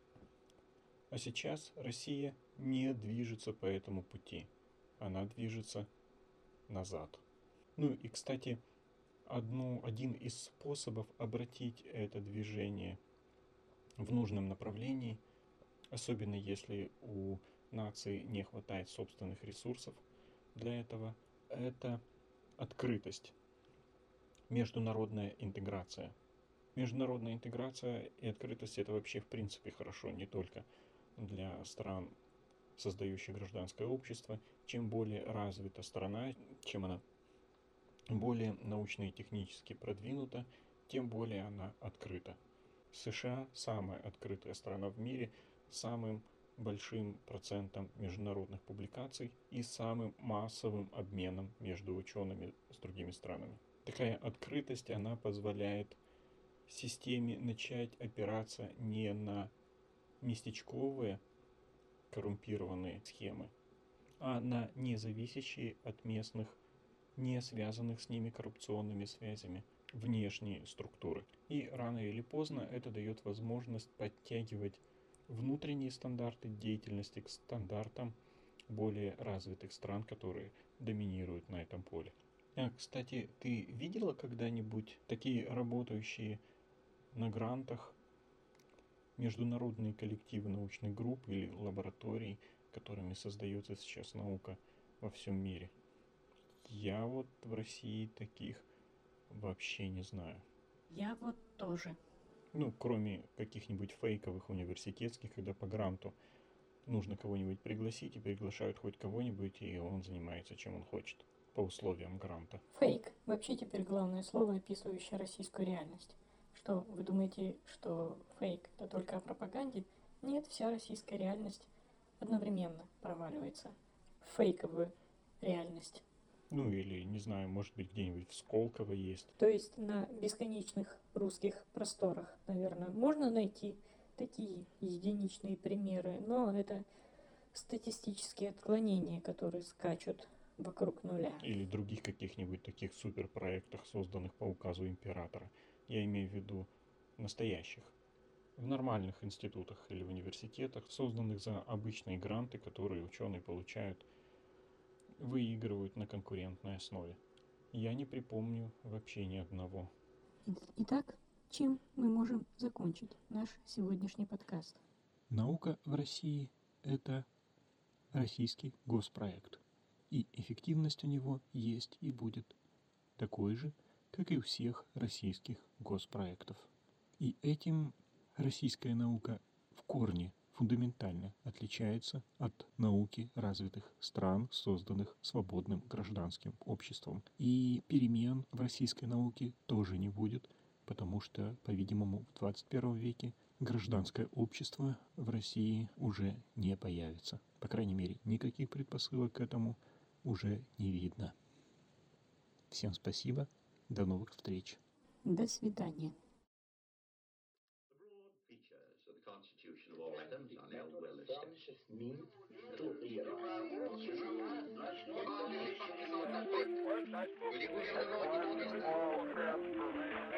А сейчас Россия не движется по этому пути. Она движется назад. И, кстати, один из способов обратить это движение в нужном направлении, особенно если у нации не хватает собственных ресурсов для этого, это открытость, международная интеграция. Международная интеграция и открытость – это вообще в принципе хорошо, не только для стран, создающих гражданское общество. Чем более развита страна, чем она более научно и технически продвинута, тем более она открыта. США – самая открытая страна в мире, с самым большим процентом международных публикаций и самым массовым обменом между учеными с другими странами. Такая открытость, она позволяет системе начать опираться не на местечковые коррумпированные схемы, а на независящие от местных, не связанных с ними коррупционными связями внешние структуры. И рано или поздно это дает возможность подтягивать внутренние стандарты деятельности к стандартам более развитых стран, которые доминируют на этом поле. Кстати, ты видела когда-нибудь такие работающие на грантах международные коллективы научных групп или лабораторий, которыми создается сейчас наука во всем мире? Я вот в России таких вообще не знаю. Я вот тоже. Ну, кроме каких-нибудь фейковых университетских, когда по гранту нужно кого-нибудь пригласить, и приглашают хоть кого-нибудь, и он занимается чем он хочет, по условиям гранта. Фейк. Вообще теперь главное слово, описывающее российскую реальность. Что, вы думаете, что фейк это только о пропаганде? Нет, вся российская реальность одновременно проваливается в фейковую реальность. Ну или, не знаю, может быть где-нибудь в Сколково есть. То есть на бесконечных русских просторах, наверное, можно найти такие единичные примеры, но это статистические отклонения, которые скачут вокруг нуля. Или других каких-нибудь таких суперпроектах, созданных по указу императора. Я имею в виду настоящих. В нормальных институтах или университетах, созданных за обычные гранты, которые ученые получают, выигрывают на конкурентной основе. Я не припомню вообще ни одного. Итак, чем мы можем закончить наш сегодняшний подкаст? Наука в России – это российский госпроект. И эффективность у него есть и будет такой же, как и у всех российских госпроектов. И этим российская наука в корне фундаментально отличается от науки развитых стран, созданных свободным гражданским обществом. И перемен в российской науке тоже не будет, потому что, по-видимому, в 21 веке гражданское общество в России уже не появится. По крайней мере, никаких предпосылок к этому уже не видно. Всем спасибо, до новых встреч. До свидания. The broad features of the constitution of all atoms are now well established. Francis means to realize. Will you